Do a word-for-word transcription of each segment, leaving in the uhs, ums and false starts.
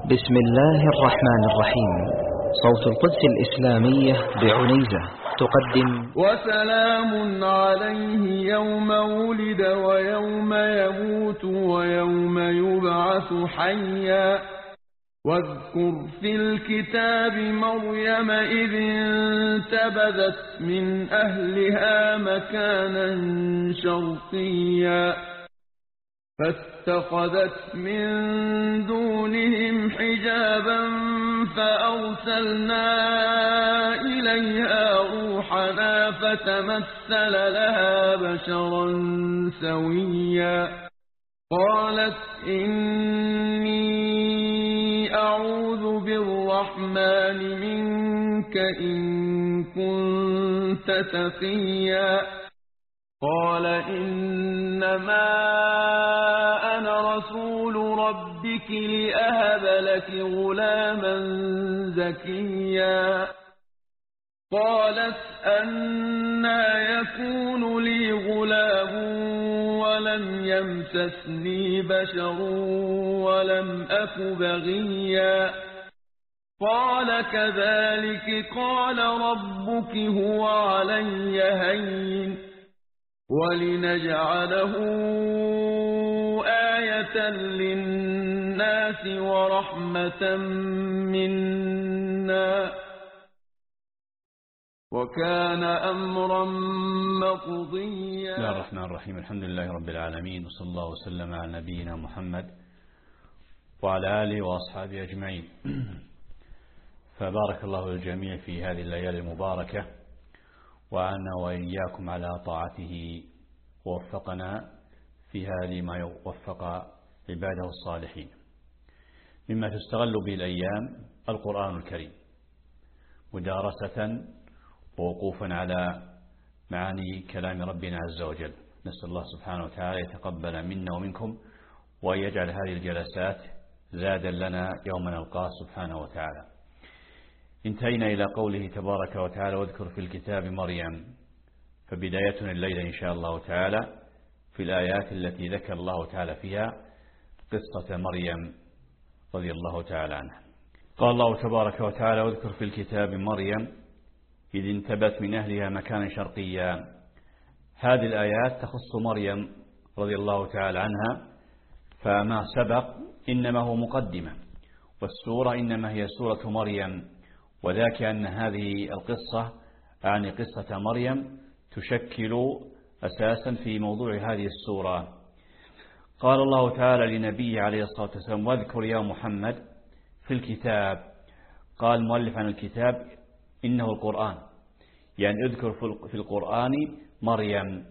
بسم الله الرحمن الرحيم. صوت القدس الإسلامية بعنيزة تقدم وسلام عليه يوم ولد ويوم يموت ويوم يبعث حيا. واذكر في الكتاب مريم إذ انتبذت من أهلها مكانا شرقيا فاتخذت من دونهم حجابا فأرسلنا إليها روحنا فتمثل لها بشرا سويا. قالت إني أعوذ بالرحمن منك إن كنت تقيا. قال إنما أنا رسول ربك لأهب لك غلاما زكيا. قالت أنى يكون لي غلام ولم يمسسني بشر ولم أك بغيا. قال كذلك قال ربك هو علي هين ولنجعله آية للناس ورحمة منا وكان أمرا مقضيا. بسم الله الرحمن الرحيم. الحمد لله رب العالمين، وصلى الله وسلم على نبينا محمد وعلى آله وأصحابه أجمعين. فبارك الله للجميع في هذه الليالي المباركة، وعنا وإياكم على طاعته، ووفقنا فيها لما وفق عباده الصالحين. مما تستغل به الأيام القرآن الكريم، مدارسة ووقوفا على معاني كلام ربنا عز وجل. نسأل الله سبحانه وتعالى يتقبل منا ومنكم، وأن يجعل هذه الجلسات زادا لنا يوم نلقاه سبحانه وتعالى. انتهينا إلى قوله تبارك وتعالى واذكر في الكتاب مريم، فبدايتنا الليلة إن شاء الله تعالى في الآيات التي ذكر الله تعالى فيها قصة مريم رضي الله تعالى عنها. قال الله تبارك وتعالى واذكر في الكتاب مريم إذ انتبت من أهلها مكانا شرقيا. هذه الآيات تخص مريم رضي الله تعالى عنها، فما سبق إنما هو مقدمة، والسورة إنما هي سورة مريم، وذاك أن هذه القصة يعني قصة مريم تشكل أساسا في موضوع هذه السورة. قال الله تعالى لنبيه عليه الصلاة والسلام واذكر يا محمد في الكتاب. قال المؤلف عن الكتاب إنه القرآن، يعني اذكر في القرآن مريم.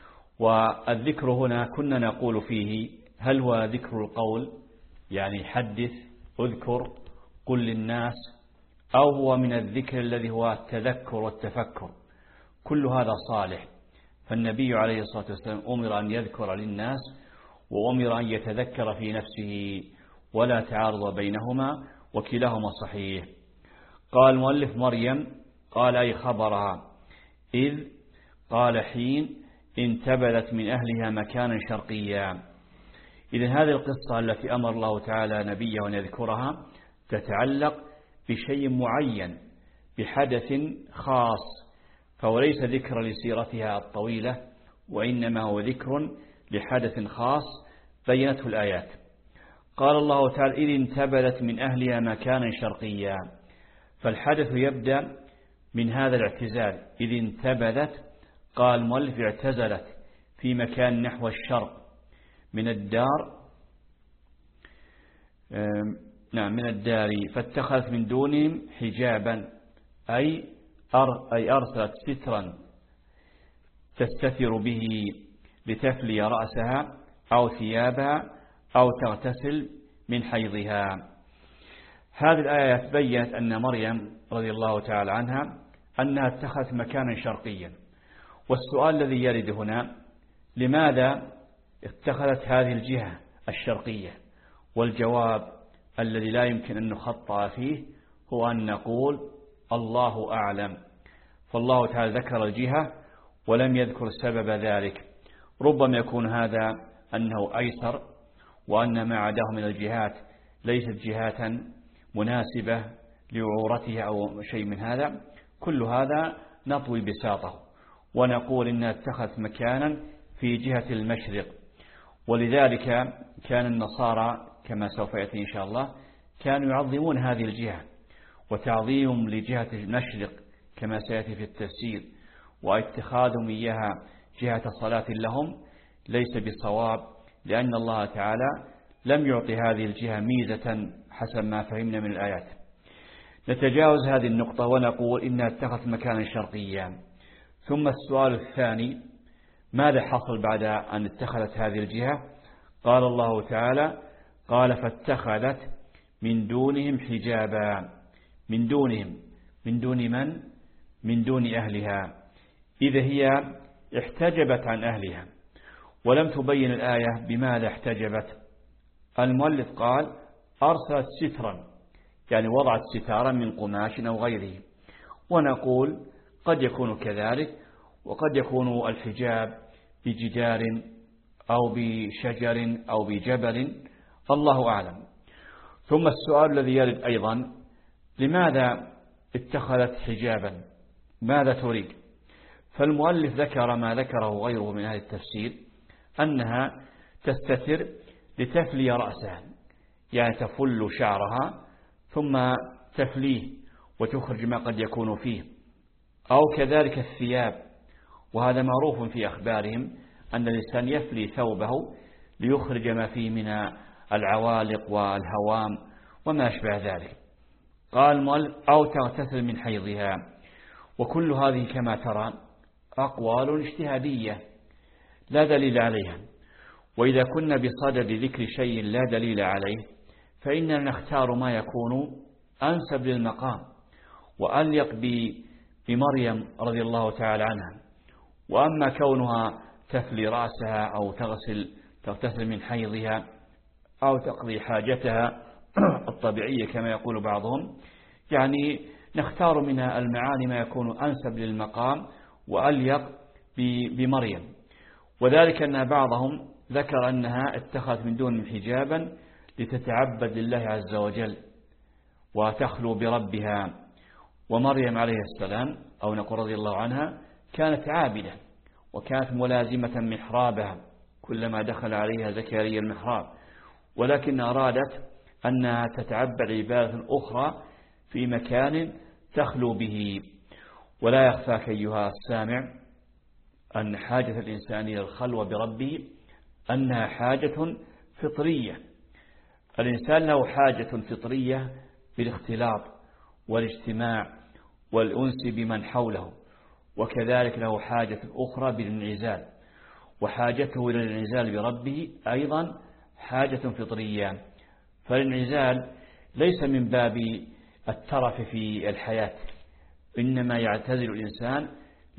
والذكر هنا كنا نقول فيه هل هو ذكر القول، يعني حدث اذكر قل للناس، أو هو من الذكر الذي هو التذكر والتفكر. كل هذا صالح، فالنبي عليه الصلاة والسلام أمر أن يذكر للناس وأمر أن يتذكر في نفسه، ولا تعارض بينهما وكلاهما صحيح. قال المؤلف مريم قال أي خبرها، إذ قال حين انتبذت من أهلها مكانا شرقيا. إذن هذه القصة التي أمر الله تعالى نبيه أن يذكرها تتعلق بشيء معين، بحدث خاص، فهو ليس ذكر لسيرتها الطويلة، وإنما هو ذكر لحدث خاص بينته الآيات. قال الله تعالى إذ انتبذت من أهلها مكانا شرقيا، فالحدث يبدأ من هذا الاعتزال. إذ انتبذت، قال المؤلف اعتزلت في مكان نحو الشرق من الدار، نعم من الدار، فاتخذت من دونهم حجابا، أي أي أرسلت سترا تستتر به لتفلي رأسها أو ثيابها أو تغتسل من حيضها. هذه الآية بيّنت أن مريم رضي الله تعالى عنها أنها اتخذت مكانا شرقيا. والسؤال الذي يرد هنا لماذا اتخذت هذه الجهة الشرقية؟ والجواب الذي لا يمكن أن نخطأ فيه هو أن نقول الله أعلم. فالله تعالى ذكر الجهة ولم يذكر سبب ذلك. ربما يكون هذا أنه أيسر، وأن ما عداه من الجهات ليست جهات مناسبة لعورتها أو شيء من هذا، كل هذا نطوي بساطه ونقول إنها اتخذت مكانا في جهة المشرق. ولذلك كان النصارى كما سوف يأتي إن شاء الله كانوا يعظمون هذه الجهة، وتعظيم لجهة المشرق كما سيأتي في التفسير واتخاذهم إياها جهة صلاة لهم ليس بصواب، لأن الله تعالى لم يعطي هذه الجهة ميزة حسب ما فهمنا من الآيات. نتجاوز هذه النقطة ونقول إنها اتخذت مكانا شرقيا. ثم السؤال الثاني: ماذا حصل بعد أن اتخذت هذه الجهة؟ قال الله تعالى: قال فاتخذت من دونهم حجابا. من دونهم، من دون من؟ من دون أهلها، إذا هي احتجبت عن أهلها، ولم تبين الآية بماذا احتجبت. المؤلف قال: أرسلت سترا، يعني وضعت ستارا من قماش أو غيره، ونقول قد يكون كذلك، وقد يكون الحجاب بجدار أو بشجر أو بجبل، الله أعلم. ثم السؤال الذي يرد أيضا: لماذا اتخذت حجابا؟ ماذا تريد؟ فالمؤلف ذكر ما ذكره غيره من أهل التفسير، أنها تستتر لتفلي رأسها، يعني تفل شعرها ثم تفليه وتخرج ما قد يكون فيه، أو كذلك الثياب، وهذا معروف في أخبارهم أن الإنسان يفلي ثوبه ليخرج ما فيه من العوالق والهوام وما أشبه ذلك. قال المؤلف: أو تغتسل من حيضها. وكل هذه كما ترى أقوال اجتهادية لا دليل عليها، وإذا كنا بصدد ذكر شيء لا دليل عليه فإننا نختار ما يكون أنسب للمقام وأليق بمريم رضي الله تعالى عنها. وأما كونها تفلي رأسها أو تغسل تغتسل من حيضها أو تقضي حاجتها الطبيعية كما يقول بعضهم، يعني نختار من المعاني ما يكون أنسب للمقام وأليق بمريم. وذلك أن بعضهم ذكر أنها اتخذت من دون حجابا لتتعبد لله عز وجل وتخلو بربها. ومريم عليه السلام أو نقول رضي الله عنها كانت عابدة وكانت ملازمة محرابها كلما دخل عليها زكريا المحراب، ولكن أرادت أنها تتعبد عبادة أخرى في مكان تخلو به. ولا يخفاك أيها السامع أن حاجة الإنسان إلى الخلوة بربه أنها حاجة فطرية. الإنسان له حاجة فطرية بالاختلاط والاجتماع والأنس بمن حوله، وكذلك له حاجة أخرى بالانعزال، وحاجته إلى الانعزال بربه أيضا حاجة فطرية. فالانعزال ليس من باب الترف في الحياة، إنما يعتزل الإنسان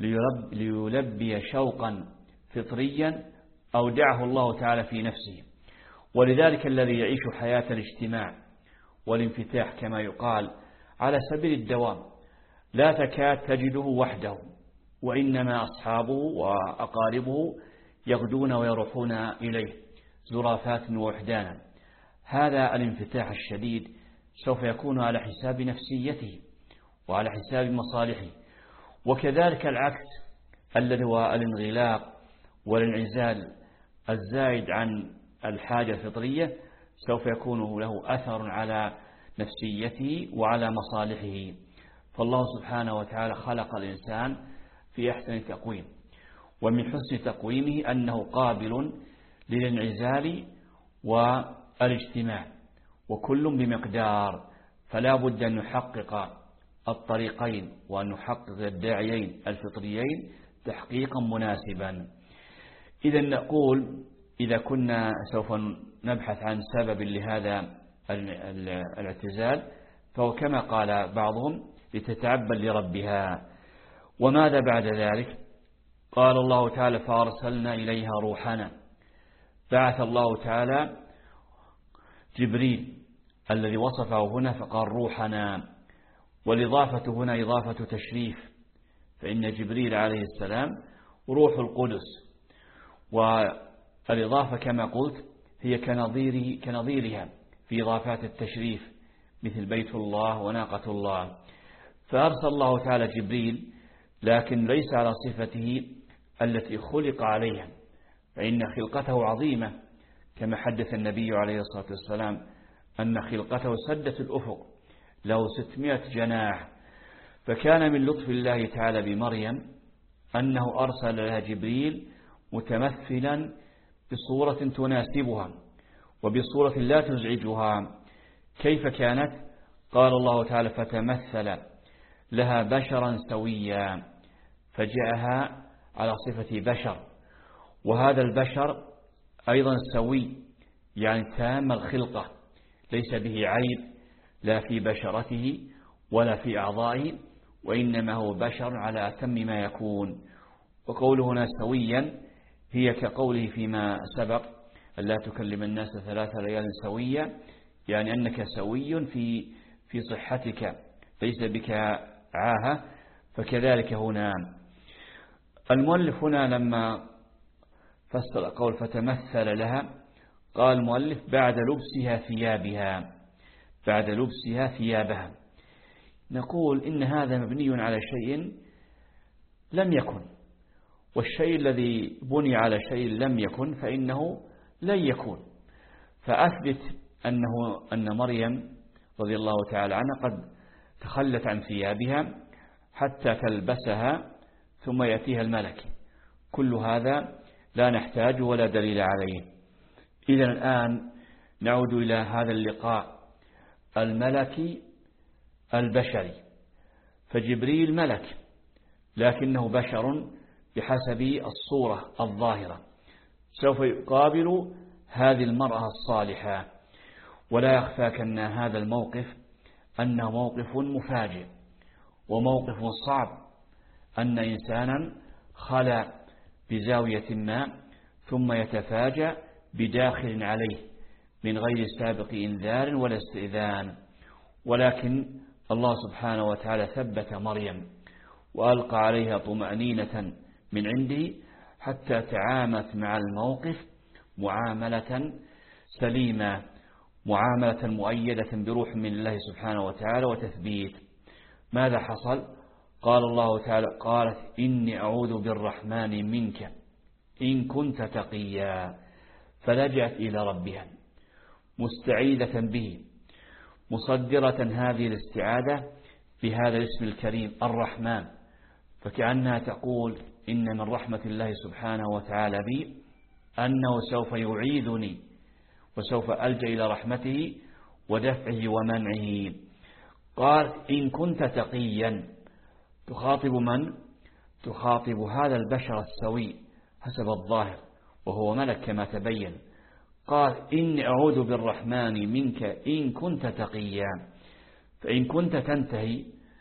ليلبي شوقا فطريا أودعه الله تعالى في نفسه. ولذلك الذي يعيش حياة الاجتماع والانفتاح كما يقال على سبيل الدوام لا تكاد تجده وحده، وإنما أصحابه وأقاربه يغدون ويروحون إليه زرافات ووحدانا. هذا الانفتاح الشديد سوف يكون على حساب نفسيته وعلى حساب مصالحه. وكذلك العكس الذي هو الانغلاق والانعزال الزائد عن الحاجة الفطرية سوف يكون له أثر على نفسيته وعلى مصالحه. فالله سبحانه وتعالى خلق الإنسان في أحسن تقويم، ومن حسن تقويمه أنه قابل للانعزال والاجتماع، وكل بمقدار، فلا بد أن نحقق الطريقين وأن نحقق الداعيين الفطريين تحقيقا مناسبا. إذا نقول إذا كنا سوف نبحث عن سبب لهذا الاعتزال فهو كما قال بعضهم لتتعبد لربها. وماذا بعد ذلك؟ قال الله تعالى فأرسلنا إليها روحنا. بعث الله تعالى جبريل الذي وصفه هنا فقال روحنا، والإضافة هنا إضافة تشريف، فإن جبريل عليه السلام روح القدس، والإضافة كما قلت هي كنظيره كنظيرها في إضافات التشريف مثل بيت الله وناقة الله. فأرسل الله تعالى جبريل، لكن ليس على صفته التي خلق عليها، فإن خلقته عظيمة كما حدث النبي عليه الصلاة والسلام أن خلقته سدت الأفق له ستمائة جناح. فكان من لطف الله تعالى بمريم أنه أرسل لها جبريل متمثلا بصورة تناسبها وبصورة لا تزعجها. كيف كانت؟ قال الله تعالى فتمثل لها بشرا سويا، فجاءها على صفة بشر، وهذا البشر أيضا سوي يعني تام الخلقة، ليس به عيب لا في بشرته ولا في أعضائه، وإنما هو بشر على أتم ما يكون. وقوله هنا سويا هي كقوله فيما سبق ألا تكلم الناس ثلاث ليال سويا، يعني أنك سوي في في صحتك ليس بك عاهة. فكذلك هنا المؤلف هنا لما فسر قول فتمثل لها قال المؤلف بعد لبسها ثيابها، بعد لبسها ثيابها. نقول إن هذا مبني على شيء لم يكن، والشيء الذي بني على شيء لم يكن فإنه لن يكون. فأثبت أنه أن مريم رضي الله تعالى عنها قد تخلت عن ثيابها حتى تلبسها ثم يأتيها الملك. كل هذا لا نحتاج ولا دليل عليه. إذا الآن نعود إلى هذا اللقاء الملكي البشري. فجبريل ملك لكنه بشر بحسب الصورة الظاهرة، سوف يقابل هذه المرأة الصالحة. ولا يخفاك أن هذا الموقف أنه موقف مفاجئ وموقف صعب، أن إنسانا خلى بزاوية ما ثم يتفاجأ بداخل عليه من غير سابق إنذار ولا استئذان. ولكن الله سبحانه وتعالى ثبت مريم وألقى عليها طمأنينة من عنده حتى تعاملت مع الموقف معاملة سليمة، معاملة مؤيدة بروح من الله سبحانه وتعالى وتثبيت. ماذا حصل؟ قال الله تعالى قالت إني أعوذ بالرحمن منك إن كنت تقيا، فلجأت إلى ربها مستعيذة به، مصدرة هذه الاستعاذة بهذا الاسم الكريم الرحمن، فكأنها تقول إن من رحمة الله سبحانه وتعالى بي أنه سوف يعيذني وسوف ألجأ إلى رحمته ودفعه ومنعه. قال إن كنت تقيا، تخاطب من؟ تخاطب هذا البشر السوي حسب الظاهر وهو ملك كما تبين. قال إني أعوذ بالرحمن منك إن كنت تقيا، فإن كنت تنتهي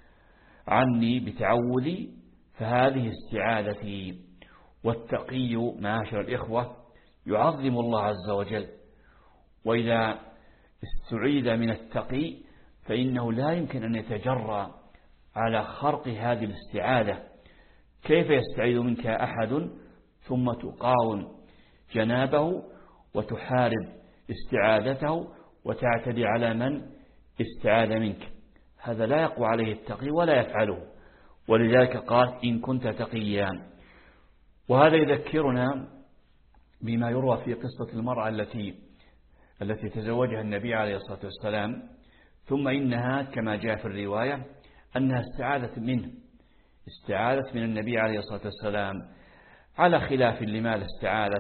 عني بتعوذي فهذه استعاذتي. والتقي معاشر الإخوة يعظم الله عز وجل، وإذا استعيذ من التقي فإنه لا يمكن أن يتجرأ على خرق هذه الاستعاذة. كيف يستعيذ منك أحد ثم تقاوم جنابه وتحارب استعاذته وتعتدي على من استعاذ منك؟ هذا لا يقوى عليه التقي ولا يفعله. ولذلك قال إن كنت تقيا. وهذا يذكرنا بما يروى في قصة المرأة التي التي تزوجها النبي عليه الصلاة والسلام، ثم إنها كما جاء في الرواية أنها استعاذت منه، استعاذت من النبي عليه الصلاة والسلام على خلاف لما استعاذت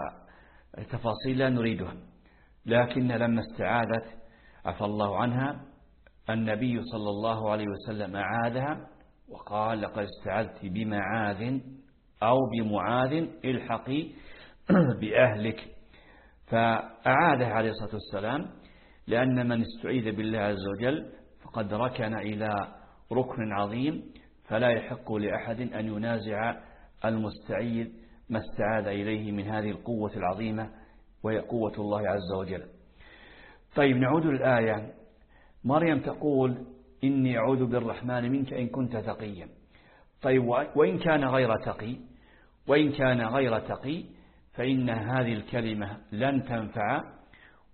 وتفاصيل لا نريدها. لكن لما استعاذت عفى الله عنها النبي صلى الله عليه وسلم أعادها وقال لقد استعذت بمعاذ أو بمعاذ الحقي بأهلك. فأعادها عليه الصلاة والسلام، لأن من استعيذ بالله عز وجل فقد ركن إلى ركن عظيم، فلا يحق لأحد أن ينازع المستعيذ ما استعاذ إليه من هذه القوة العظيمة وهي قوة الله عز وجل. طيب نعود للآية. مريم تقول إني أعوذ بالرحمن منك إن كنت تقيا. طيب وإن كان غير تقي، وإن كان غير تقي فإن هذه الكلمة لن تنفع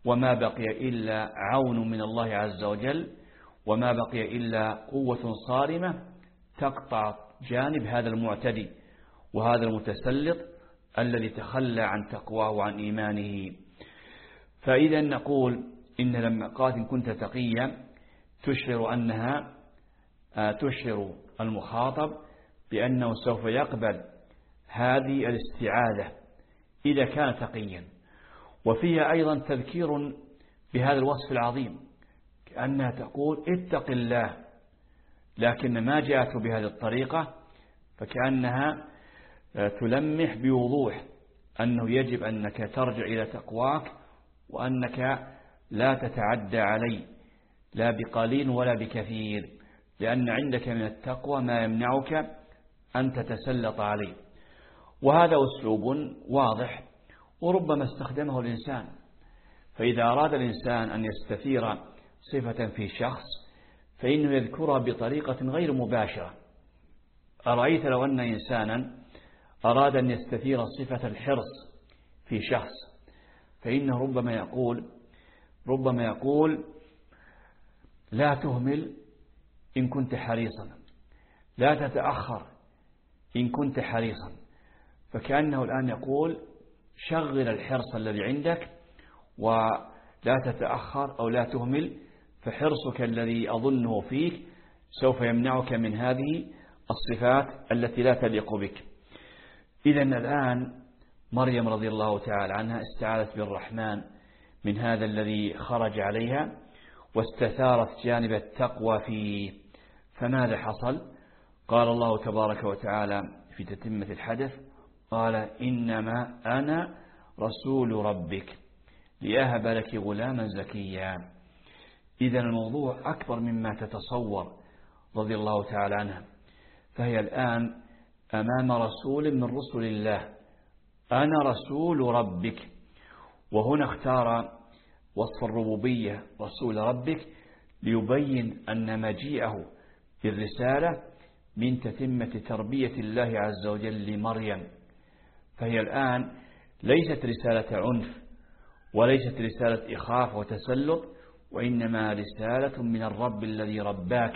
وما بقي إلا عون من الله عز وجل، وما بقي إلا قوة صارمة تقطع جانب هذا المعتدي وهذا المتسلط الذي تخلى عن تقواه وعن إيمانه. فإذا نقول إن لما قالت إن كنت تقيا تشعر أنها تشعر المخاطب بأنه سوف يقبل هذه الاستعاذة إذا كان تقيا. وفيها أيضا تذكير بهذا الوصف العظيم، كأنها تقول اتق الله، لكن ما جاءت بهذه الطريقة، فكأنها تلمح بوضوح أنه يجب أنك ترجع إلى تقواك، وأنك لا تتعدى علي لا بقليل ولا بكثير، لأن عندك من التقوى ما يمنعك أن تتسلط عليه. وهذا أسلوب واضح وربما استخدمه الإنسان. فإذا أراد الإنسان أن يستثير صفة في شخص فإنه يذكرها بطريقة غير مباشرة. أرأيت لو أن إنسانا أراد أن يستثير صفة الحرص في شخص، فإنه ربما يقول ربما يقول لا تهمل إن كنت حريصا، لا تتأخر إن كنت حريصا. فكأنه الآن يقول شغل الحرص الذي عندك ولا تتأخر أو لا تهمل، فحرصك الذي أظنه فيك سوف يمنعك من هذه الصفات التي لا تليق بك. إذن الآن مريم رضي الله تعالى عنها استعاذت بالرحمن من هذا الذي خرج عليها واستثارت جانب التقوى فيه. فماذا حصل؟ قال الله تبارك وتعالى في تتمة الحدث قال إنما أنا رسول ربك لأهب لك غلاما زكيا. إذن الموضوع أكبر مما تتصور رضي الله تعالى عنها. فهي الآن أمام رسول من رسل الله، أنا رسول ربك. وهنا اختار وصف الربوبية رسول ربك ليبين أن مجيئه بالرسالة من تتمة تربية الله عز وجل لمريم. فهي الآن ليست رسالة عنف وليست رسالة إخاف وتسلط، وإنما رسالة من الرب الذي رباك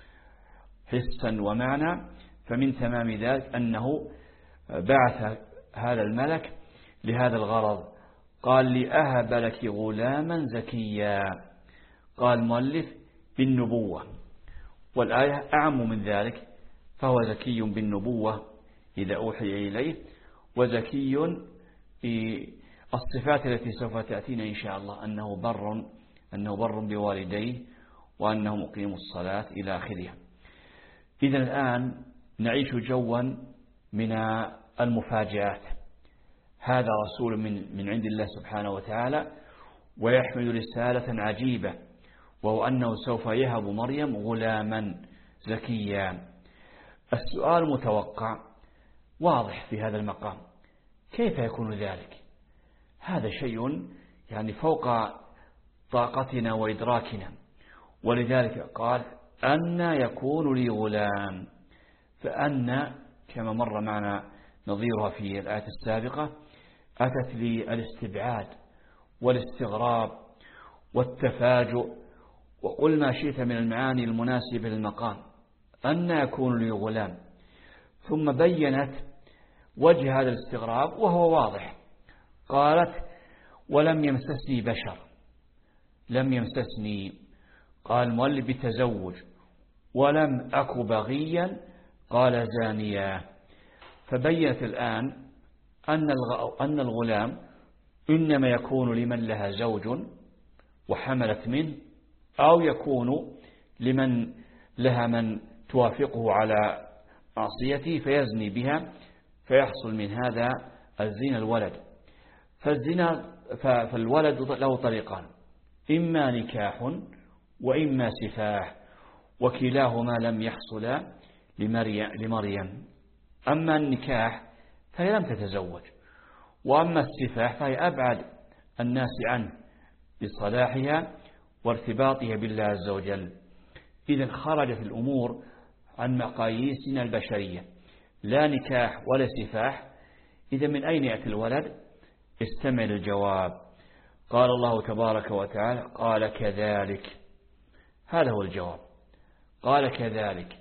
حسا ومعنى. فمن تمام ذلك أنه بعث هذا الملك لهذا الغرض. قال لأهب لك غلاما زكيا، قال مؤلف بالنبوة، والآية أعم من ذلك، فهو زكي بالنبوة إذا أوحي إليه، وزكي في الصفات التي سوف تأتينا إن شاء الله، أنه بر أنه بر بوالديه وأنه مقيم الصلاة إلى آخرها. إذا الآن نعيش جوا من المفاجآت. هذا رسول من من عند الله سبحانه وتعالى ويحمل رسالة عجيبة، وهو أنه سوف يهب مريم غلاما زكيا. السؤال المتوقع واضح في هذا المقام، كيف يكون ذلك؟ هذا شيء يعني فوق طاقتنا وإدراكنا. ولذلك قال أن يكون لي غلام. فأن كما مر معنا نظيرها في الآية السابقة أتت لي الاستبعاد والاستغراب والتفاجؤ، وقل ما شئت من المعاني المناسبة للمقام. أن يكون لي غلام، ثم بينت وجه هذا الاستغراب وهو واضح. قالت ولم يمسسني بشر، لم يمسسني، قال مؤلف بتزوج، ولم أك بغيا، قال زانيا. فبينت الآن أن الغلام إنما يكون لمن لها زوج وحملت منه، أو يكون لمن لها من توافقه على معصيته فيزني بها فيحصل من هذا الزنا الولد. فالزنا فالولد له طريقان، إما نكاح وإما سفاح، وكلاهما لم يحصل لمريم. أما النكاح فهي لم تتزوج، وأما السفاح فهي أبعد الناس عنه بصلاحها وارتباطها بالله عز وجل. إذا خرجت الأمور عن مقاييسنا البشرية، لا نكاح ولا سفاح. إذا من أين يأتي الولد؟ استمع للجواب. قال الله تبارك وتعالى قال كذلك، هذا هو الجواب، قال كذلك.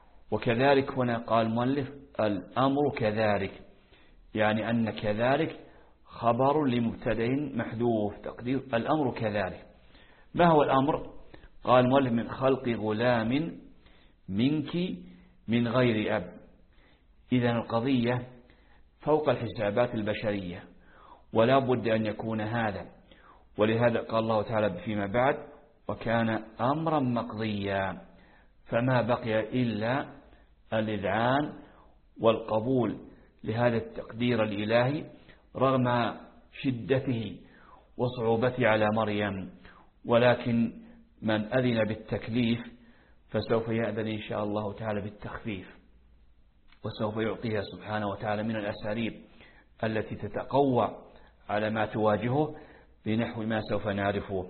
وكذلك هنا قال المؤلف الأمر كذلك، يعني أن كذلك خبر لمبتدأ محذوف تقدير الأمر كذلك. ما هو الأمر؟ قال المؤلف من خلق غلام منك من غير أب. إذن القضية فوق الحسابات البشرية ولا بد أن يكون هذا، ولهذا قال الله تعالى فيما بعد وكان أمرا مقضيا، فما بقي إلا الإذعان والقبول لهذا التقدير الإلهي رغم شدته وصعوبته على مريم. ولكن من أذن بالتكليف فسوف يأذن إن شاء الله تعالى بالتخفيف، وسوف يعطيها سبحانه وتعالى من الأساليب التي تتقوى على ما تواجهه بنحو ما سوف نعرفه.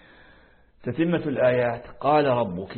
تتمة الآيات قال ربك،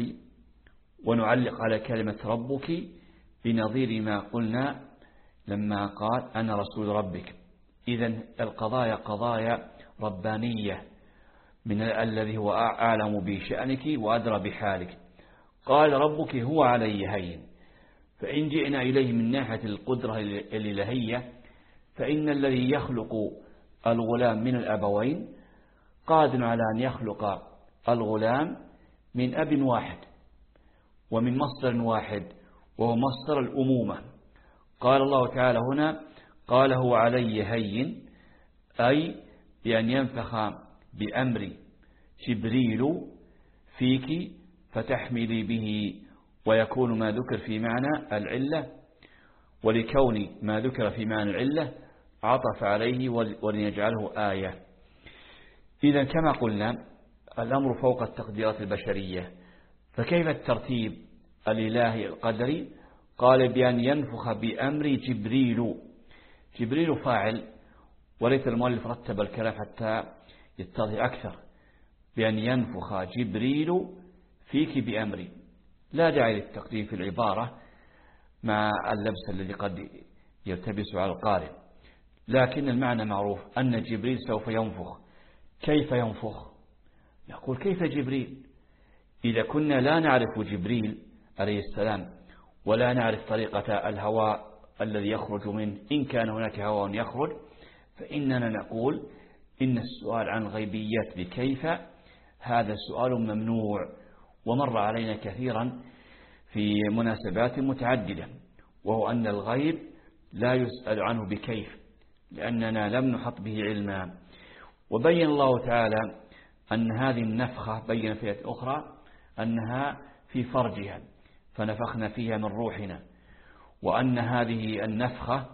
ونعلق على كلمة ربك بنظير ما قلنا لما قال أنا رسول ربك. إذن القضايا قضايا ربانية من الذي هو أعلم بشأنك وأدرى بحالك. قال ربك هو علي هين، فإن جئنا إليه من ناحية القدرة الإلهية فإن الذي يخلق الغلام من الأبوين قادر على أن يخلق الغلام من أب واحد ومن مصدر واحد وهو مصدر الأمومة. قال الله تعالى هنا قال هو علي هين، أي بأن ينفخ بأمر جبريل فيك فتحملي به، ويكون ما ذكر في معنى العلة، ولكون ما ذكر في معنى العلة عطف عليه ولنجعله آية. إذا كما قلنا الأمر فوق التقديرات البشرية، فكيف الترتيب الإلهي القدري؟ قال بأن ينفخ بأمر جبريل. جبريل فاعل، وليس المؤلف رتب الكلام حتى يتضح أكثر، بأن ينفخ جبريل فيك بأمري، لا داعي للتقديم في العبارة مع اللبس الذي قد يلتبس على القارئ، لكن المعنى معروف أن جبريل سوف ينفخ. كيف ينفخ؟ نقول كيف جبريل؟ إذا كنا لا نعرف جبريل عليه السلام ولا نعرف طريقة الهواء الذي يخرج منه، إن كان هناك هواء يخرج، فإننا نقول إن السؤال عن غيبيات بكيف هذا سؤال ممنوع، ومر علينا كثيرا في مناسبات متعددة، وهو أن الغيب لا يسأل عنه بكيف لأننا لم نحط به علما. وبين الله تعالى أن هذه النفخة بين في آية أخرى أنها في فرجها فنفخنا فيها من روحنا، وأن هذه النفخة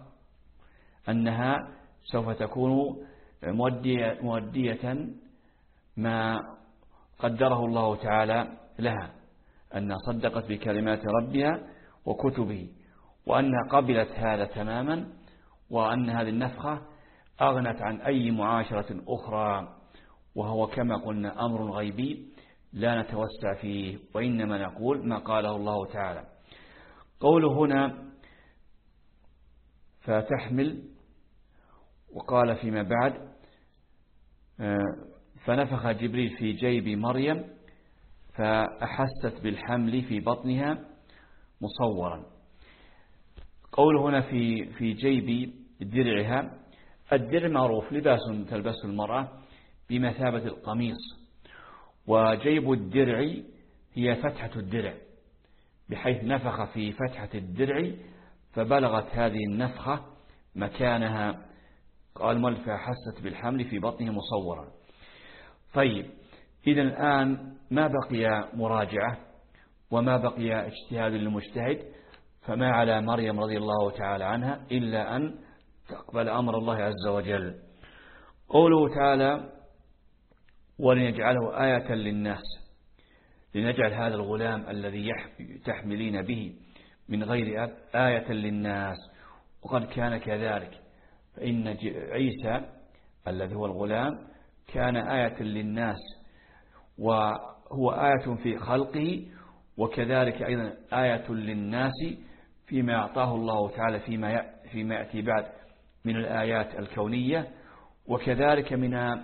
أنها سوف تكون مودية, مودية ما قدره الله تعالى لها، أنها صدقت بكلمات ربها وكتبه، وأنها قبلت هذا تماما، وأن هذه النفخة أغنت عن أي معاشرة أخرى، وهو كما قلنا أمر غيبي لا نتوسع فيه، وإنما نقول ما قاله الله تعالى. قوله هنا فتحمل، وقال فيما بعد فنفخ جبريل في جيب مريم فأحست بالحمل في بطنها مصورا. قوله هنا في في جيب درعها، الدرع معروف لباس تلبسه المرأة بمثابة القميص، وجيب الدرع هي فتحة الدرع، بحيث نفخ في فتحة الدرع فبلغت هذه النفخة مكانها. قال المؤلف فأحست بالحمل في بطنه مصورا. طيب، إذا الآن ما بقي مراجعة وما بقي اجتهاد للمجتهد، فما على مريم رضي الله تعالى عنها إلا أن تقبل أمر الله عز وجل. قوله تعالى ولنجعله آية للناس، لنجعل هذا الغلام الذي تحملين به من غير أب آية للناس، وقد كان كذلك، فإن عيسى الذي هو الغلام كان آية للناس، وهو آية في خلقه، وكذلك أيضا آية للناس فيما أعطاه الله تعالى فيما فيما يأتي بعد من الآيات الكونية، وكذلك من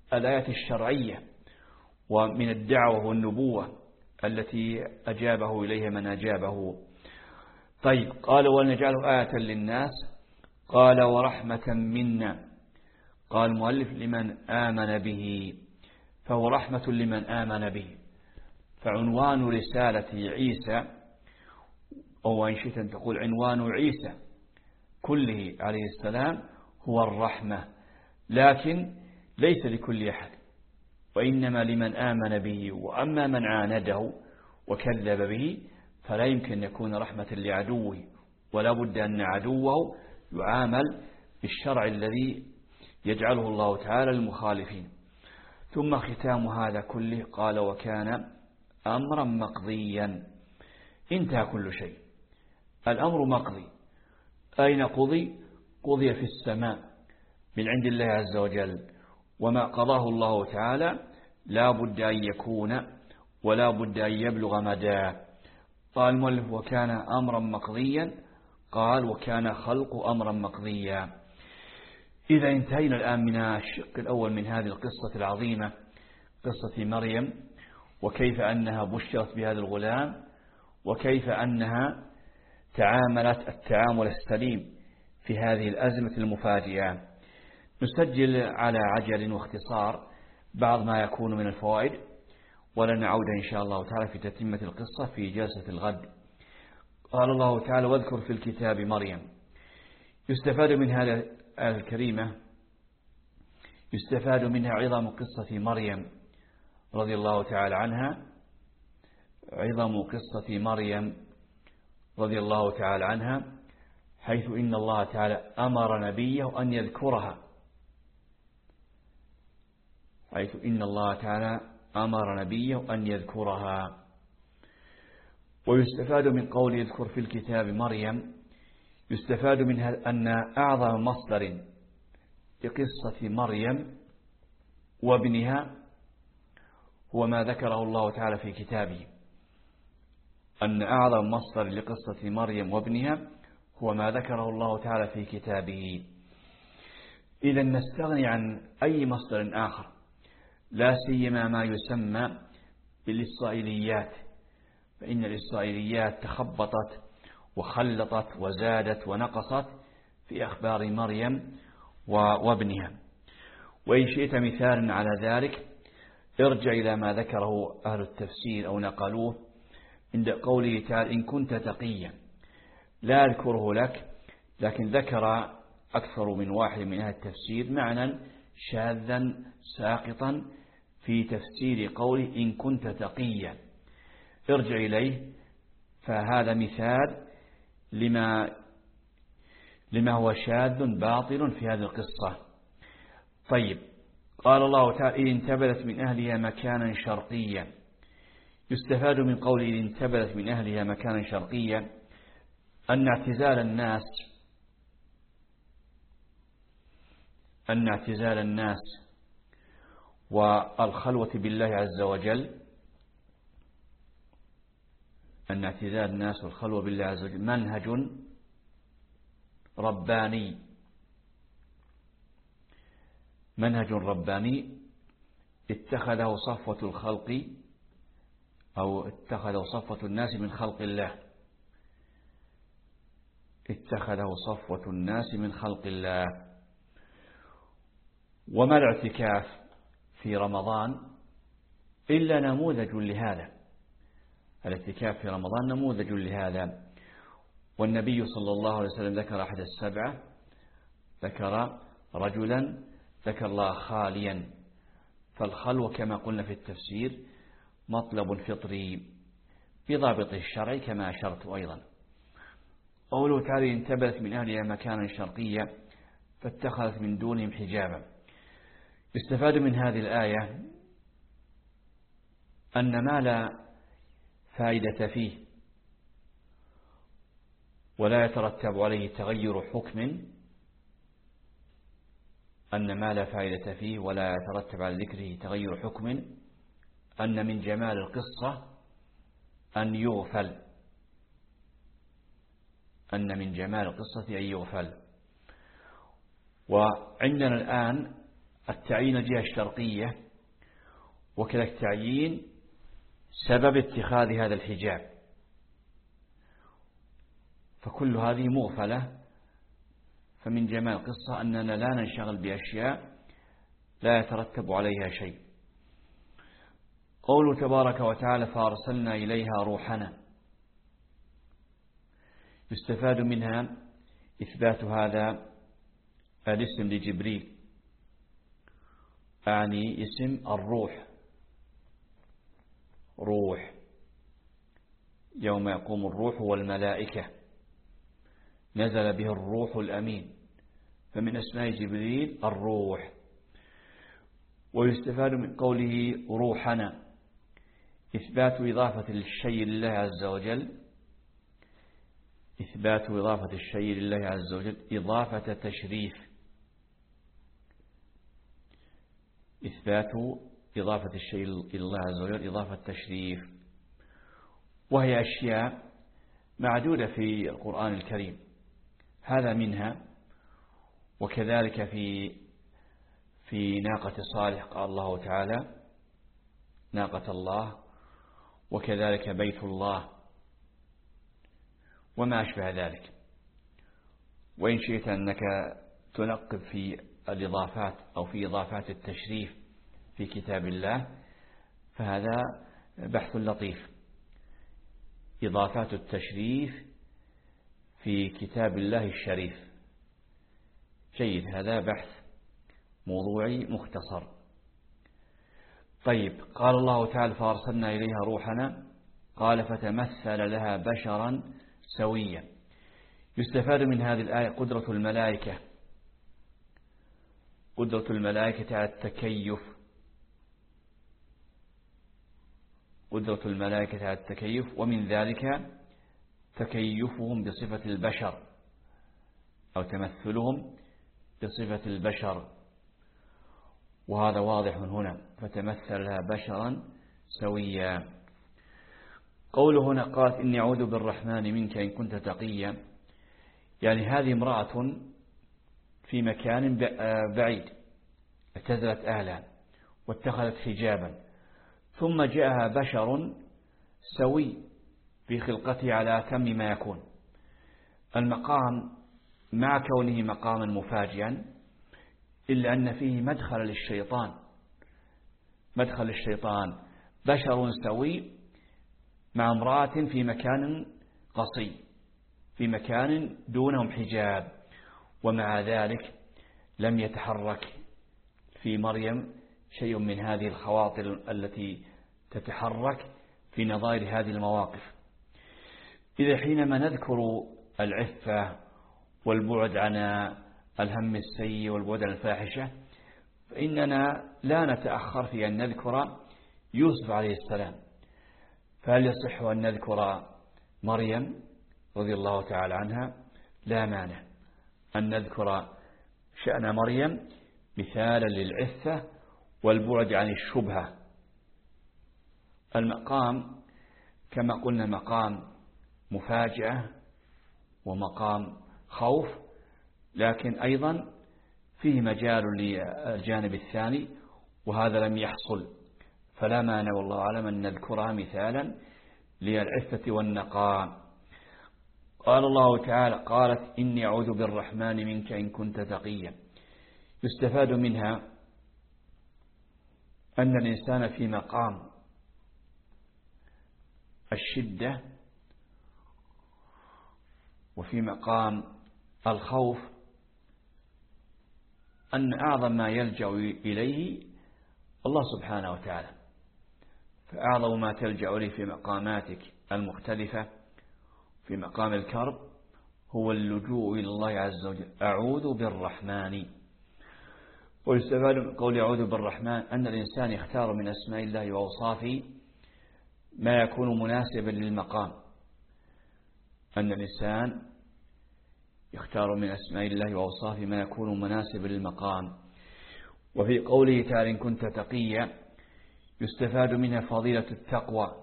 الآيات الشرعية ومن الدعوة والنبوة التي أجابه إليها من أجابه. طيب قال ولنجعله آية للناس، قال ورحمة منا. قال المؤلف لمن آمن به، فهو رحمة لمن آمن به. فعنوان رسالة عيسى، أو إن شئت أن تقول عنوان عيسى كله عليه السلام هو الرحمة، لكن ليس لكل أحد، وإنما لمن آمن به. وأما من عانده وكذب به فلا يمكن أن يكون رحمة لعدوه، ولا بد أن عدوه يعامل بالشرع الذي يجعله الله تعالى للمخالفين. ثم ختام هذا كله قال وكان أمرا مقضيا. انتهى كل شيء، الأمر مقضي. أين قضي؟ قضي في السماء من عند الله عز وجل، وما قضاه الله تعالى لا بد أن يكون ولا بد أن يبلغ مداه. قال المؤلف وكان أمرا مقضيا، قال وكان خلق أمرا مقضيا. إذا انتهينا الآن من الشق الأول من هذه القصة العظيمة، قصة مريم، وكيف أنها بشرت بهذا الغلام، وكيف أنها تعاملت التعامل السليم في هذه الأزمة المفاجئة. نسجل على عجل واختصار بعض ما يكون من الفوائد، ولن نعود إن شاء الله تعالى في تتمة القصة في جلسة الغد. قال الله تعالى واذكر في الكتاب مريم. يستفاد من هذه الآية الكريمة يستفاد منها عظم قصة مريم رضي الله تعالى عنها، عظم قصة مريم رضي الله تعالى عنها، حيث إن الله تعالى أمر نبيه أن يذكرها، حيث إن الله تعالى أمر نبيه أن يذكرها. ويستفاد من قول يذكر في الكتاب مريم، يستفاد منها أن أعظم مصدر لقصة مريم وابنها هو ما ذكره الله تعالى في كتابه، أن أعظم مصدر لقصة مريم وابنها هو ما ذكره الله تعالى في كتابه. إذا نستغني عن أي مصدر آخر، لا سيما ما يسمى بالإسرائيليات، فإن الإسرائيليات تخبطت وخلطت وزادت ونقصت في أخبار مريم وابنها. وإن شئت مثالا على ذلك ارجع إلى ما ذكره أهل التفسير أو نقلوه عند قوله تعالى إن كنت تقيا. لا أذكره لك، لكن ذكر أكثر من واحد من أهل التفسير معنى شاذا ساقطا في تفسير قوله إن كنت تقيا. ارجع إليه، فهذا مثال لما لما هو شاذ باطل في هذه القصة. طيب قال الله تعالى إن انتبذت من أهلها مكانا شرقيا. يستفاد من قول إن انتبذت من أهلها مكانا شرقيا أن اعتزال الناس أن اعتزال الناس والخلوة بالله عز وجل أن اعتزال الناس والخلوة بالله عز وجل منهج رباني منهج رباني اتخذه صفوة الخلق أو اتخذه صفوة الناس من خلق الله اتخذه صفوة الناس من خلق الله. وما الاعتكاف في رمضان إلا نموذج لهذا. الاعتكاف في رمضان نموذج لهذا. والنبي صلى الله عليه وسلم ذكر أحد السبعة، ذكر رجلا ذكر الله خاليا. فالخلوة كما قلنا في التفسير مطلب فطري بضابط الشرع كما أشرت أيضا. قوله تعالى انتبذت من أهلها مكانا شرقيا فاتخذت من دونهم حجابا. يستفاد من هذه الآية أن ما لا فائدة فيه ولا يترتب عليه تغير حكم أن ما لا فائدة فيه ولا يترتب على ذكره تغير حكم أن من جمال القصة أن يغفل أن من جمال القصة أن يغفل. وعندنا الآن التعيين الجهة الشرقية، وكذلك تعيين سبب اتخاذ هذا الحجاب، فكل هذه مغفلة. فمن جمال القصة أننا لا ننشغل بأشياء لا يترتب عليها شيء. قوله تبارك وتعالى فأرسلنا إليها روحنا، يستفاد منها إثبات هذا الاسم لجبريل، يعني اسم الروح، روح، يوم يقوم الروح والملائكة، نزل به الروح الأمين، فمن أسماء جبريل الروح. ويستفاد من قوله روحنا إثبات إضافة الشيء لله عز وجل، إثبات إضافة الشيء لله عز وجل إضافة تشريف، إثبات إضافة الشيء إلى الله عز وجل إضافة تشريف، وهي أشياء معدودة في القرآن الكريم، هذا منها. وكذلك في في ناقة صالح قال الله تعالى ناقة الله، وكذلك بيت الله وما أشبه ذلك. وإن شئت أنك تنقب في الإضافات أو في إضافات التشريف في كتاب الله فهذا بحث لطيف، إضافات التشريف في كتاب الله الشريف، جيد، هذا بحث موضوعي مختصر. طيب، قال الله تعالى فأرسلنا إليها روحنا، قال فتمثل لها بشرا سويا. يستفاد من هذه الآية قدرة الملائكة، قدرة الملائكة على التكيف، قدرة الملائكة على التكيف، ومن ذلك تكيفهم بصفة البشر أو تمثلهم بصفة البشر، وهذا واضح من هنا، فتمثل لها بشرا سويا. قوله هنا قالت إني أعوذ بالرحمن منك إن كنت تقيا، يعني هذه امرأة في مكان بعيد اعتزلت أهلها واتخذت حجابا، ثم جاءها بشر سوي في خلقته على أتم ما يكون. المقام مع كونه مقاما مفاجئا إلا أن فيه مدخل للشيطان، مدخل الشيطان، بشر سوي مع امرأة في مكان قصي، في مكان دونهم حجاب، ومع ذلك لم يتحرك في مريم شيء من هذه الخواطر التي تتحرك في نظائر هذه المواقف. إذا حينما نذكر العفة والبعد عن الهم السيء والبعد عن الفاحشة، فإننا لا نتأخر في أن نذكر يوسف عليه السلام. فهل يصح أن نذكر مريم رضي الله تعالى عنها؟ لا مانع أن نذكر شأن مريم مثالا للعفة والبعد عن الشبهة. المقام كما قلنا مقام مفاجأة ومقام خوف، لكن أيضا فيه مجال للجانب الثاني، وهذا لم يحصل، فلا مانع والله أعلم أن نذكرها مثالا للعفة والنقاء. قال الله تعالى قالت إني أعوذ بالرحمن منك إن كنت تقيا. يستفاد منها أن الإنسان في مقام الشدة وفي مقام الخوف أن أعظم ما يلجأ إليه الله سبحانه وتعالى، فأعظم ما تلجأ إليه في مقاماتك المختلفة في مقام الكرب هو اللجوء إلى الله عز وجل، أعوذ بالرحمن. ويستفاد من قول أعوذ بالرحمن أن الإنسان يختار من أسماء الله وأوصافه ما يكون مناسبا للمقام، أن الإنسان يختار من أسماء الله وأوصافه ما يكون مناسبا للمقام. وفي قوله تعالى إن كنت تقيا يستفاد منها فضيلة التقوى،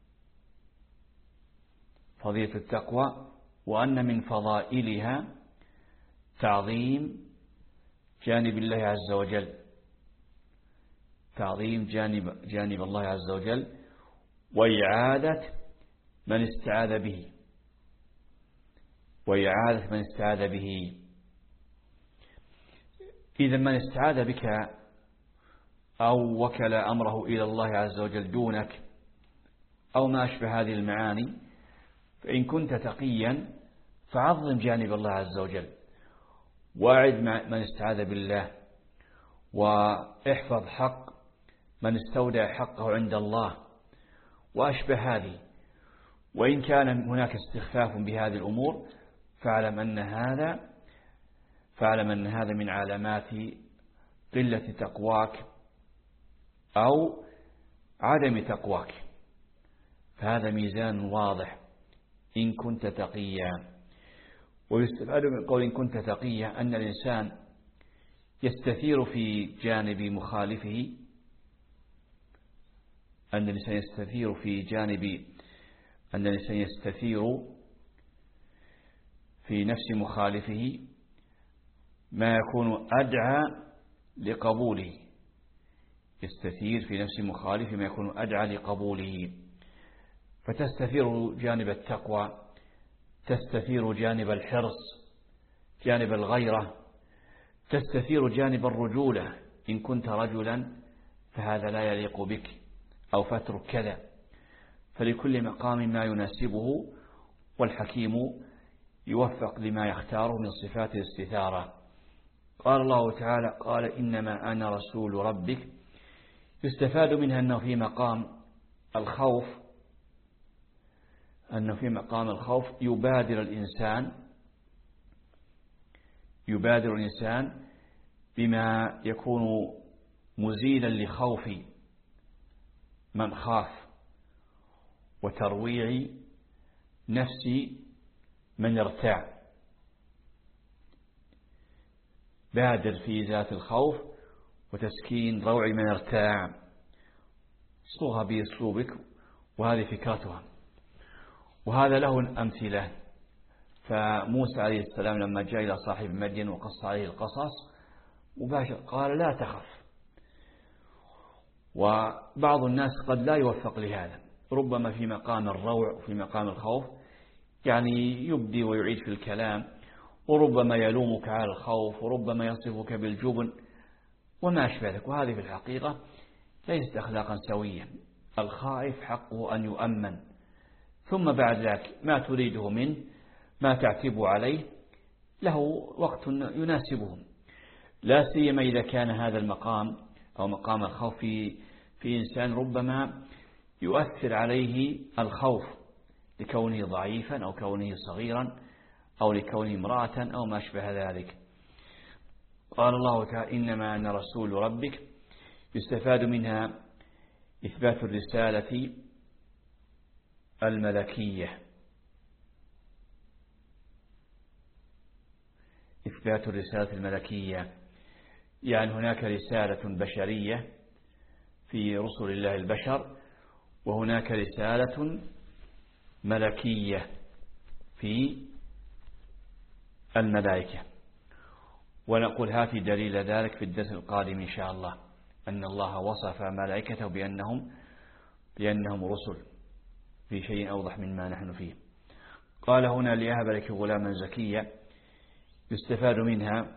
فضيلة التقوى، وأن من فضائلها تعظيم جانب الله عز وجل تعظيم جانب, جانب الله عز وجل وإعادة من استعاذ به وإعادة من استعاذ به. إذا من استعاذ بك أو وكل أمره إلى الله عز وجل دونك أو ما أشبه هذه المعاني، فإن كنت تقيا فعظم جانب الله عز وجل واعد من استعاذ بالله، واحفظ حق من استودع حقه عند الله وأشبه هذه. وإن كان هناك استخفاف بهذه الأمور فاعلم أن هذا فاعلم أن هذا من علامات قلة تقواك أو عدم تقواك، فهذا ميزان واضح إن كنت تقيا. ويستفاد من قول إن كنت تقيا أن الإنسان يستثير في جانب مخالفه أن الإنسان يستثير في جانب أن الإنسان يستثير في نفس مخالفه ما يكون أدعى لقبوله، يستثير في نفس مخالفه ما يكون أدعى لقبوله، فتستثير جانب التقوى، تستثير جانب الحرص، جانب الغيرة، تستثير جانب الرجولة إن كنت رجلا فهذا لا يليق بك أو فاترك كذا، فلكل مقام ما يناسبه، والحكيم يوفق لما يختاره من صفات الاستثارة. قال الله تعالى قال إنما أنا رسول ربك، يستفاد منها أنه في مقام الخوف أنه في مقام الخوف يبادر الإنسان يبادر الإنسان بما يكون مزيلا لخوف من خاف وترويع نفس من ارتاع. بادر في ذات الخوف وتسكين روع من ارتاع، صوغها بأسلوبك، وهذه فكرتها. وهذا له أمثلة. فموسى عليه السلام لما جاء إلى صاحب مدين وقص عليه القصص مباشر قال لا تخف. وبعض الناس قد لا يوفق لهذا، ربما في مقام الروع وفي مقام الخوف يعني يبدي ويعيد في الكلام، وربما يلومك على الخوف، وربما يصفك بالجبن وما أشبه ذلك. وهذه في الحقيقة ليست أخلاقا سوية. الخائف حقه أن يؤمن، ثم بعد ذلك ما تريده منه ما تعتب عليه له وقت يناسبه، لا سيما إذا كان هذا المقام أو مقام الخوف في, في إنسان ربما يؤثر عليه الخوف لكونه ضعيفا أو كونه صغيرا أو لكونه امرأة أو ما أشبه ذلك. قال الله تعالى إنما أنا رسول ربك، يستفاد منها إثبات الرسالة الملكية، إثبات الرسالة الملكية، يعني هناك رسالة بشرية في رسل الله البشر، وهناك رسالة ملكية في الملائكة. ونقول هاتي دليل ذلك في الدرس القادم إن شاء الله، أن الله وصف ملائكته بأنهم بأنهم رسل في شيء أوضح مما نحن فيه. قال هنا ليهب لك غلاما زكيا، يستفاد منها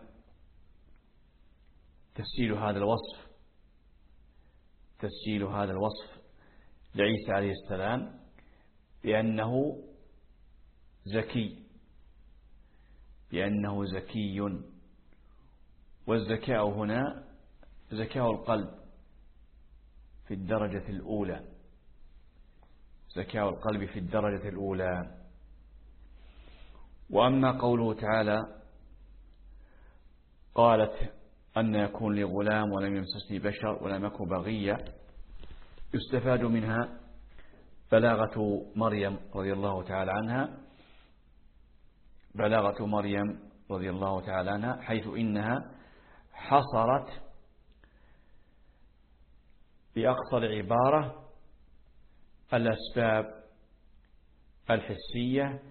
تسجيل هذا الوصف تسجيل هذا الوصف لعيسى عليه السلام بأنه زكي بأنه زكي والزكاء هنا زكاء القلب في الدرجة الأولى، زكاء القلب في الدرجة الأولى. وأما قوله تعالى قالت أن يكون لي غلام ولم يمسسني بشر ولم أكن بغيا، يستفاد منها بلاغة مريم رضي الله تعالى عنها بلاغة مريم رضي الله تعالى عنها حيث إنها حصرت بأقصى العبارة الأسباب الحسية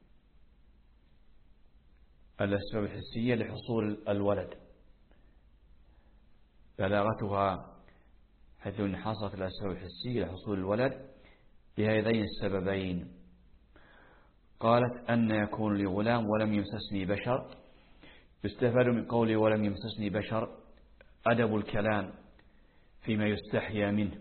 الأسباب الحسية لحصول الولد. بلاغتها حيث إن حصلت الأسباب الحسية لحصول الولد بهذين السببين. قالت أن يكون لي غلام ولم يمسسني بشر. يستفاد من قوله ولم يمسسني بشر أدب الكلام فيما يستحيا منه،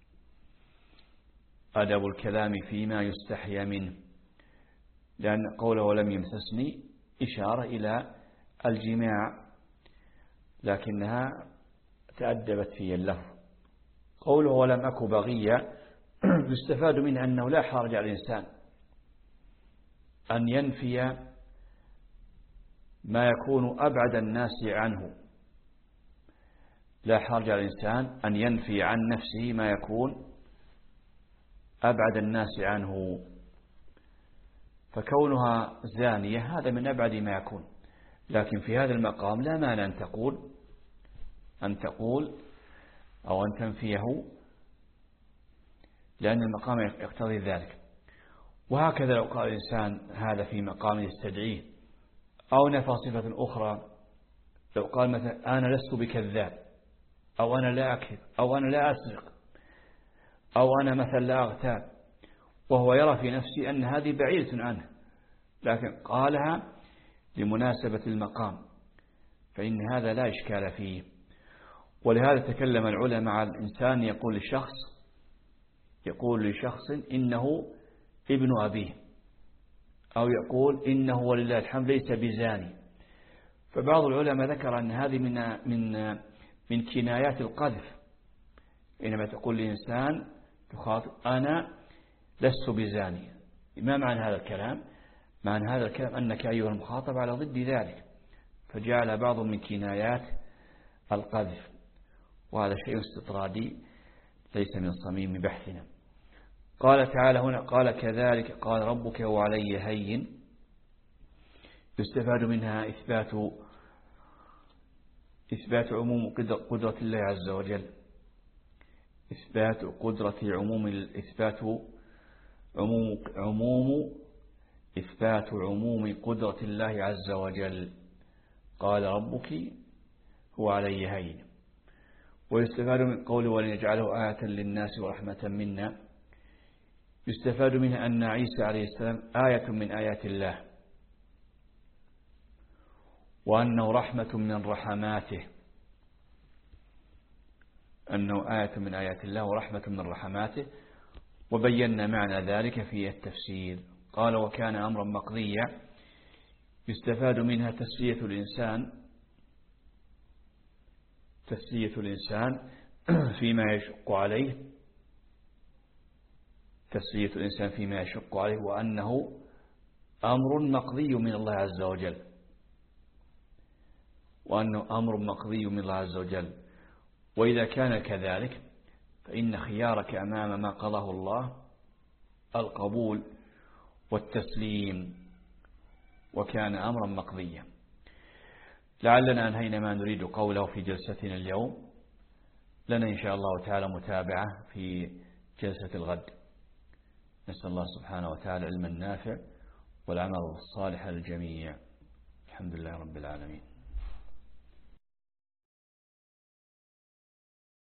أدب الكلام فيما يستحيا منه، لأن قوله ولم يمسسني إشارة إلى الجماع لكنها تأدبت في اللفظ. قوله ولم أك بغيا يستفاد منه أنه لا حرج على الإنسان أن ينفي ما يكون أبعد الناس عنه، لا حرج على الإنسان أن ينفي عن نفسه ما يكون أبعد الناس عنه، فكونها زانية هذا من أبعد ما يكون، لكن في هذا المقام لا مانع أن تقول أن تقول أو أن تنفيه لأن المقام يقتضي ذلك. وهكذا لو قال الإنسان هذا في مقام يستدعيه أو نفى صفة أخرى، لو قال مثلا أنا لست بكذاب أو أنا لا أكذب أو أنا لا أسرق أو أنا مثلا لا أغتاب، وهو يرى في نفسه أن هذه بعيدة عنه، لكن قالها لمناسبة المقام، فإن هذا لا إشكال فيه. ولهذا تكلم العلماء على الإنسان يقول لشخص يقول لشخص إنه ابن أبيه، أو يقول إنه ولله الحمد ليس بزاني. فبعض العلماء ذكر أن هذه من من من كنايات القذف، إنما تقول لإنسان تخاطب أنا لست بزاني. ما معنى هذا الكلام؟ معنى هذا الكلام أنك أيها المخاطب على ضد ذلك، فجعل بعض من كنايات القذف، وهذا شيء استطرادي ليس من صميم بحثنا. قال تعالى هنا قال كذلك قال ربك وعلي هين، يستفاد منها إثبات إثبات عموم قدرة الله عز وجل، إثبات قدرة عموم إثبات عموم عموم إثبات عموم قدرة الله عز وجل. قال ربك هو علي هين. ويستفاد من قوله ولنجعله آية للناس ورحمة منا، يستفاد منها أن عيسى عليه السلام آية من آيات الله، وأنه رحمة من رحماته، أنه آية من آيات الله ورحمة من رحماته. وبينا معنى ذلك في التفسير. قال وكان أمرا مقضيا، يستفاد منها تسلية الإنسان تسلية الإنسان فيما يشق عليه تسلية الإنسان فيما يشق عليه وأنه أمر مقضي من الله عز وجل وأنه أمر مقضي من الله عز وجل. وإذا كان كذلك فإن خيارك أمام ما قضاه الله القبول والتسليم، وكان أمرا مقضيا. لعلنا أنهينا ما نريد قوله في جلستنا اليوم، لنا إن شاء الله تعالى متابعة في جلسة الغد. نسأل الله سبحانه وتعالى علما نافع والعمل الصالح للجميع. الحمد لله رب العالمين.